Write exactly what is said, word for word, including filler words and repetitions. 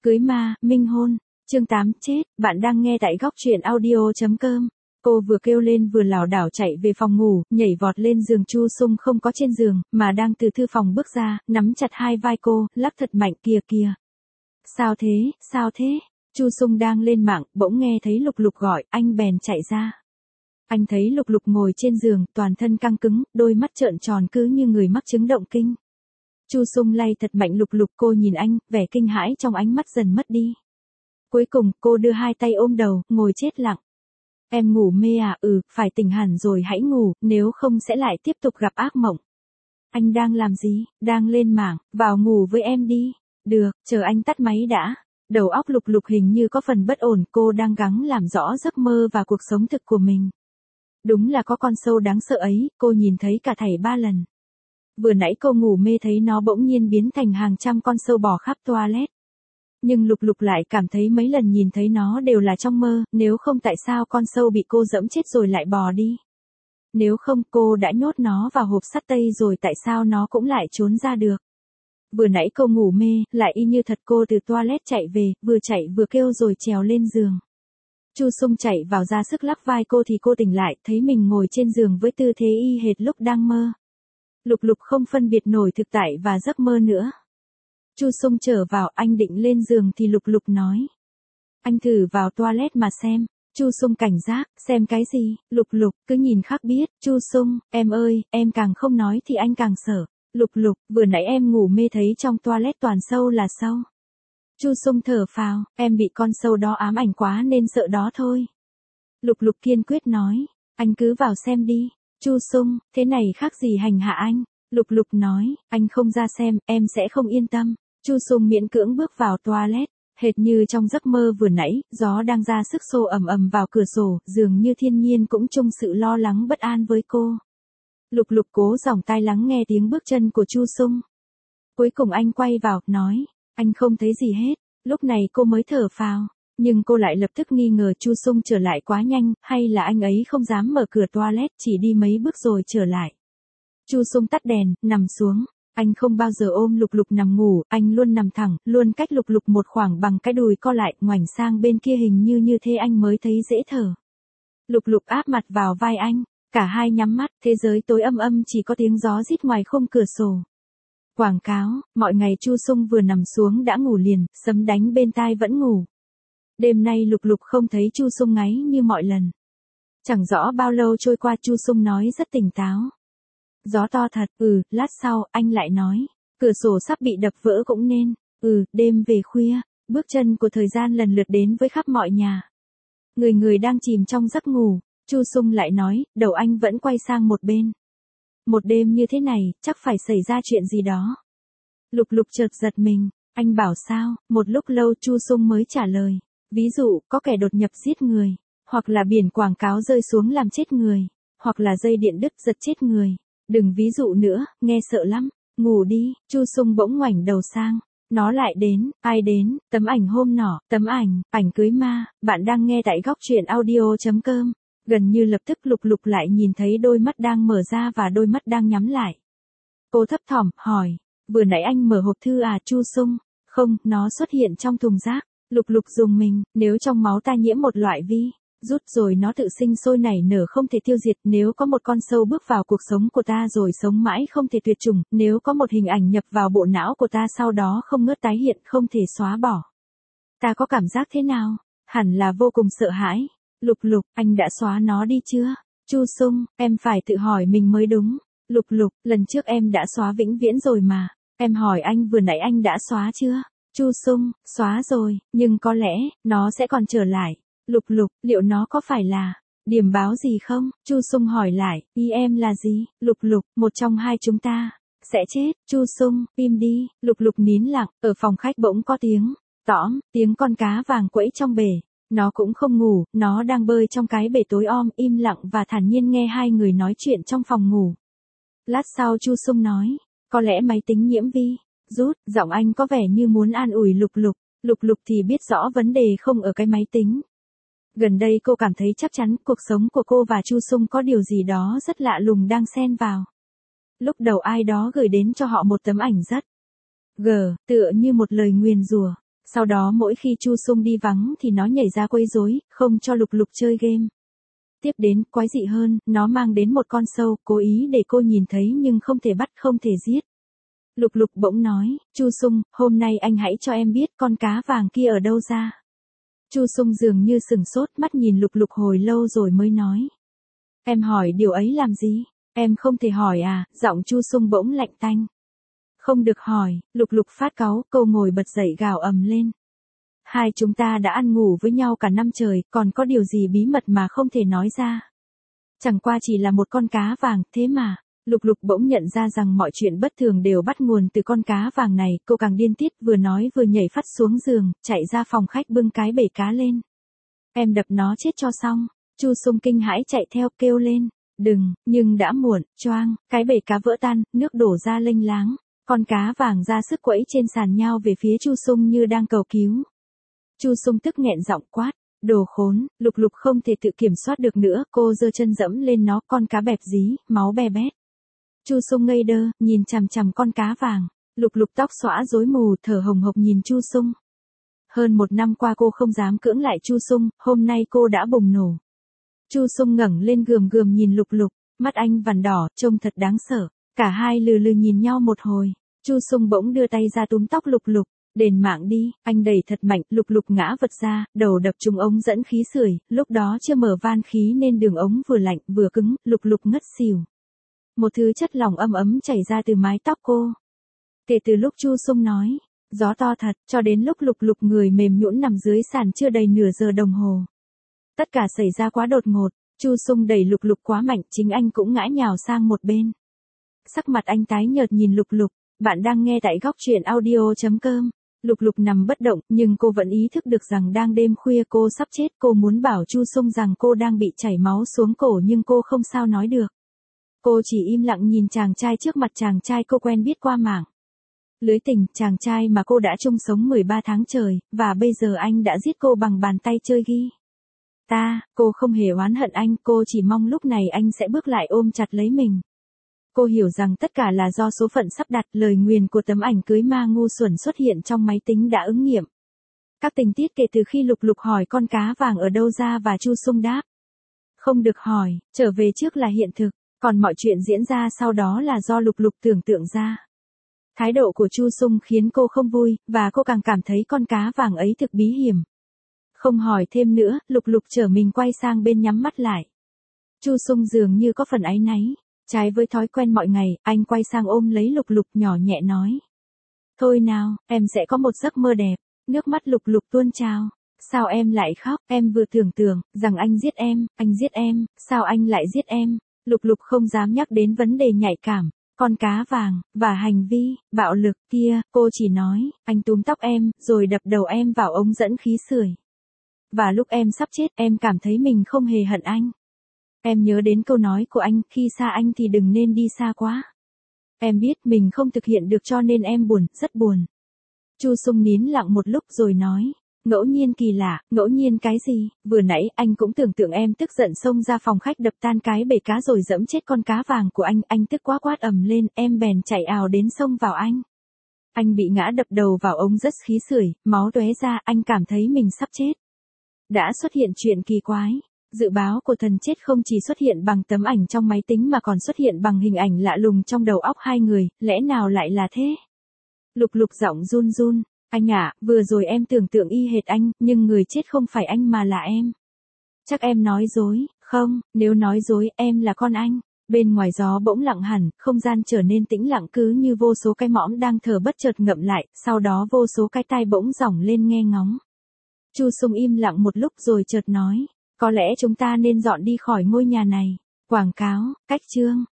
Cưới ma, minh hôn. Chương tám chết, bạn đang nghe tại góc truyện audio chấm com. Cô vừa kêu lên vừa lảo đảo chạy về phòng ngủ, nhảy vọt lên giường. Chu Sung không có trên giường, mà đang từ thư phòng bước ra, nắm chặt hai vai cô, lắc thật mạnh. Kìa kìa. Sao thế, sao thế? Chu Sung đang lên mạng, bỗng nghe thấy Lục Lục gọi, anh bèn chạy ra. Anh thấy Lục Lục ngồi trên giường, toàn thân căng cứng, đôi mắt trợn tròn cứ như người mắc chứng động kinh. Chu Sung lay thật mạnh Lục Lục, cô nhìn anh, vẻ kinh hãi trong ánh mắt dần mất đi. Cuối cùng, cô đưa hai tay ôm đầu, ngồi chết lặng. Em ngủ mê à? Ừ, phải tỉnh hẳn rồi hãy ngủ, nếu không sẽ lại tiếp tục gặp ác mộng. Anh đang làm gì? Đang lên mạng, vào ngủ với em đi. Được, chờ anh tắt máy đã. Đầu óc Lục Lục hình như có phần bất ổn, cô đang gắng làm rõ giấc mơ và cuộc sống thực của mình. Đúng là có con sâu đáng sợ ấy, cô nhìn thấy cả thảy ba lần. Vừa nãy cô ngủ mê thấy nó bỗng nhiên biến thành hàng trăm con sâu bò khắp toilet. Nhưng Lục Lục lại cảm thấy mấy lần nhìn thấy nó đều là trong mơ, nếu không tại sao con sâu bị cô giẫm chết rồi lại bò đi. Nếu không cô đã nhốt nó vào hộp sắt tây rồi tại sao nó cũng lại trốn ra được. Vừa nãy cô ngủ mê, lại y như thật cô từ toilet chạy về, vừa chạy vừa kêu rồi trèo lên giường. Chu Sung chạy vào ra sức lắc vai cô thì cô tỉnh lại, thấy mình ngồi trên giường với tư thế y hệt lúc đang mơ. Lục Lục không phân biệt nổi thực tại và giấc mơ nữa. Chu Sung trở vào, anh định lên giường thì Lục Lục nói. Anh thử vào toilet mà xem. Chu Sung cảnh giác, xem cái gì? Lục Lục cứ nhìn khác biết. Chu Sung, em ơi, em càng không nói thì anh càng sợ. Lục Lục, vừa nãy em ngủ mê thấy trong toilet toàn sâu là sâu. Chu Sung thở phào, em bị con sâu đó ám ảnh quá nên sợ đó thôi. Lục Lục kiên quyết nói, anh cứ vào xem đi. Chu Sung, thế này khác gì hành hạ anh? Lục Lục nói, anh không ra xem, em sẽ không yên tâm. Chu Sung miễn cưỡng bước vào toilet, hệt như trong giấc mơ vừa nãy, gió đang ra sức xô ầm ầm vào cửa sổ, dường như thiên nhiên cũng chung sự lo lắng bất an với cô. Lục Lục cố dòng tai lắng nghe tiếng bước chân của Chu Sung. Cuối cùng anh quay vào, nói, anh không thấy gì hết. Lúc này cô mới thở phào, nhưng cô lại lập tức nghi ngờ Chu Sung trở lại quá nhanh, hay là anh ấy không dám mở cửa toilet, chỉ đi mấy bước rồi trở lại. Chu Sung tắt đèn, nằm xuống. Anh không bao giờ ôm Lục Lục nằm ngủ, anh luôn nằm thẳng, luôn cách Lục Lục một khoảng bằng cái đùi co lại, ngoảnh sang bên kia hình như như thế anh mới thấy dễ thở. Lục Lục áp mặt vào vai anh, cả hai nhắm mắt, thế giới tối âm âm chỉ có tiếng gió rít ngoài khung cửa sổ. Quảng cáo, mọi ngày Chu Sung vừa nằm xuống đã ngủ liền, sấm đánh bên tai vẫn ngủ. Đêm nay Lục Lục không thấy Chu Sung ngáy như mọi lần. Chẳng rõ bao lâu trôi qua Chu Sung nói rất tỉnh táo. Gió to thật, ừ, lát sau, anh lại nói, cửa sổ sắp bị đập vỡ cũng nên, ừ, đêm về khuya, bước chân của thời gian lần lượt đến với khắp mọi nhà. Người người đang chìm trong giấc ngủ, Chu Sung lại nói, đầu anh vẫn quay sang một bên. Một đêm như thế này, chắc phải xảy ra chuyện gì đó. Lục Lục chợt giật mình, anh bảo sao, một lúc lâu Chu Sung mới trả lời, ví dụ, có kẻ đột nhập giết người, hoặc là biển quảng cáo rơi xuống làm chết người, hoặc là dây điện đứt giật chết người. Đừng ví dụ nữa, nghe sợ lắm, ngủ đi. Chu Sung bỗng ngoảnh đầu sang, nó lại đến, ai đến, tấm ảnh hôm nọ, tấm ảnh, ảnh cưới ma, bạn đang nghe tại góc truyện audio chấm com. Gần như lập tức Lục Lục lại nhìn thấy đôi mắt đang mở ra và đôi mắt đang nhắm lại. Cô thấp thỏm, hỏi, vừa nãy anh mở hộp thư à? Chu Sung, không, nó xuất hiện trong thùng rác. Lục Lục rùng mình, nếu trong máu ta nhiễm một loại vi rút rồi nó tự sinh sôi nảy nở không thể tiêu diệt, nếu có một con sâu bước vào cuộc sống của ta rồi sống mãi không thể tuyệt chủng, nếu có một hình ảnh nhập vào bộ não của ta sau đó không ngớt tái hiện không thể xóa bỏ. Ta có cảm giác thế nào? Hẳn là vô cùng sợ hãi. Lục Lục, anh đã xóa nó đi chưa? Chu Sung, em phải tự hỏi mình mới đúng. Lục Lục, lần trước em đã xóa vĩnh viễn rồi mà. Em hỏi anh vừa nãy anh đã xóa chưa? Chu Sung, xóa rồi, nhưng có lẽ, nó sẽ còn trở lại. Lục Lục, liệu nó có phải là điểm báo gì không? Chu Sung hỏi lại, ý em là gì? Lục Lục, một trong hai chúng ta sẽ chết. Chu Sung, im đi. Lục Lục nín lặng, ở phòng khách bỗng có tiếng tõm, tiếng con cá vàng quẫy trong bể. Nó cũng không ngủ, nó đang bơi trong cái bể tối om, im lặng và thản nhiên nghe hai người nói chuyện trong phòng ngủ. Lát sau Chu Sung nói, có lẽ máy tính nhiễm vi rút, giọng anh có vẻ như muốn an ủi Lục Lục. Lục Lục thì biết rõ vấn đề không ở cái máy tính. Gần đây cô cảm thấy chắc chắn cuộc sống của cô và Chu Sung có điều gì đó rất lạ lùng đang xen vào. Lúc đầu ai đó gửi đến cho họ một tấm ảnh rất gờ, tựa như một lời nguyền rủa. Sau đó mỗi khi Chu Sung đi vắng thì nó nhảy ra quấy rối, không cho Lục Lục chơi game. Tiếp đến, quái dị hơn, nó mang đến một con sâu, cố ý để cô nhìn thấy nhưng không thể bắt, không thể giết. Lục Lục bỗng nói, Chu Sung, hôm nay anh hãy cho em biết con cá vàng kia ở đâu ra. Chu Sung dường như sừng sốt, mắt nhìn Lục Lục hồi lâu rồi mới nói. Em hỏi điều ấy làm gì? Em không thể hỏi à? Giọng Chu Sung bỗng lạnh tanh. Không được hỏi, Lục Lục phát cáu, cô ngồi bật dậy gào ầm lên. Hai chúng ta đã ăn ngủ với nhau cả năm trời, còn có điều gì bí mật mà không thể nói ra. Chẳng qua chỉ là một con cá vàng, thế mà. Lục Lục bỗng nhận ra rằng mọi chuyện bất thường đều bắt nguồn từ con cá vàng này, cô càng điên tiết, vừa nói vừa nhảy phắt xuống giường, chạy ra phòng khách bưng cái bể cá lên. Em đập nó chết cho xong. Chu Sung kinh hãi chạy theo kêu lên. Đừng, nhưng đã muộn, choang, cái bể cá vỡ tan, nước đổ ra lênh láng. Con cá vàng ra sức quẫy trên sàn nhao về phía Chu Sung như đang cầu cứu. Chu Sung tức nghẹn giọng quát, đồ khốn. Lục Lục không thể tự kiểm soát được nữa, cô giơ chân dẫm lên nó, con cá bẹp dí, máu be bét. Chu Sung ngây đơ, nhìn chằm chằm con cá vàng. Lục Lục tóc xõa rối mù, thở hồng hộc nhìn Chu Sung. Hơn một năm qua cô không dám cưỡng lại Chu Sung, hôm nay cô đã bùng nổ. Chu Sung ngẩng lên gườm gườm nhìn Lục Lục, mắt anh vằn đỏ, trông thật đáng sợ. Cả hai lừ lừ nhìn nhau một hồi, Chu Sung bỗng đưa tay ra túm tóc Lục Lục, đền mạng đi, anh đẩy thật mạnh, Lục Lục ngã vật ra, đầu đập trúng ống dẫn khí sưởi, lúc đó chưa mở van khí nên đường ống vừa lạnh vừa cứng, Lục Lục ngất xỉu. Một thứ chất lỏng âm ấm chảy ra từ mái tóc cô. Kể từ lúc Chu Sung nói, gió to thật, cho đến lúc Lục Lục người mềm nhũn nằm dưới sàn chưa đầy nửa giờ đồng hồ. Tất cả xảy ra quá đột ngột, Chu Sung đẩy Lục Lục quá mạnh, chính anh cũng ngã nhào sang một bên. Sắc mặt anh tái nhợt nhìn Lục Lục, bạn đang nghe tại góc truyện audio chấm com. Lục Lục nằm bất động, nhưng cô vẫn ý thức được rằng đang đêm khuya cô sắp chết, cô muốn bảo Chu Sung rằng cô đang bị chảy máu xuống cổ nhưng cô không sao nói được. Cô chỉ im lặng nhìn chàng trai trước mặt, chàng trai cô quen biết qua mạng lưới tình, chàng trai mà cô đã chung sống mười ba tháng trời, và bây giờ anh đã giết cô bằng bàn tay chơi ghi. Ta, cô không hề oán hận anh, cô chỉ mong lúc này anh sẽ bước lại ôm chặt lấy mình. Cô hiểu rằng tất cả là do số phận sắp đặt, lời nguyền của tấm ảnh cưới ma ngu xuẩn xuất hiện trong máy tính đã ứng nghiệm. Các tình tiết kể từ khi Lục Lục hỏi con cá vàng ở đâu ra và Chu Sung đáp. Không được hỏi, trở về trước là hiện thực, còn mọi chuyện diễn ra sau đó là do Lục Lục tưởng tượng ra. Thái độ của Chu Sung khiến cô không vui, và cô càng cảm thấy con cá vàng ấy thực bí hiểm. Không hỏi thêm nữa, Lục Lục trở mình quay sang bên nhắm mắt lại. Chu Sung dường như có phần áy náy. Trái với thói quen mọi ngày, anh quay sang ôm lấy Lục Lục nhỏ nhẹ nói. Thôi nào, em sẽ có một giấc mơ đẹp. Nước mắt Lục Lục tuôn trào. Sao em lại khóc? Em vừa tưởng tượng rằng anh giết em, anh giết em, sao anh lại giết em? Lục Lục không dám nhắc đến vấn đề nhạy cảm, con cá vàng, và hành vi, bạo lực kia, cô chỉ nói, anh túm tóc em, rồi đập đầu em vào ống dẫn khí sưởi. Và lúc em sắp chết, em cảm thấy mình không hề hận anh. Em nhớ đến câu nói của anh, khi xa anh thì đừng nên đi xa quá. Em biết mình không thực hiện được cho nên em buồn, rất buồn. Chu Sung nín lặng một lúc rồi nói, ngẫu nhiên kỳ lạ, ngẫu nhiên cái gì, vừa nãy anh cũng tưởng tượng em tức giận xông ra phòng khách đập tan cái bể cá rồi dẫm chết con cá vàng của anh, anh tức quá quát ầm lên, em bèn chạy ào đến xông vào anh. Anh bị ngã đập đầu vào ống rất khí sưởi, máu tóe ra, anh cảm thấy mình sắp chết. Đã xuất hiện chuyện kỳ quái. Dự báo của thần chết không chỉ xuất hiện bằng tấm ảnh trong máy tính mà còn xuất hiện bằng hình ảnh lạ lùng trong đầu óc hai người, lẽ nào lại là thế? Lục Lục giọng run run, anh ạ, à, vừa rồi em tưởng tượng y hệt anh, nhưng người chết không phải anh mà là em. Chắc em nói dối, không, nếu nói dối em là con anh. Bên ngoài gió bỗng lặng hẳn, không gian trở nên tĩnh lặng cứ như vô số cái mõm đang thở bất chợt ngậm lại, sau đó vô số cái tai bỗng dỏng lên nghe ngóng. Chu Sung im lặng một lúc rồi chợt nói. Có lẽ chúng ta nên dọn đi khỏi ngôi nhà này. Quảng cáo, cách chương.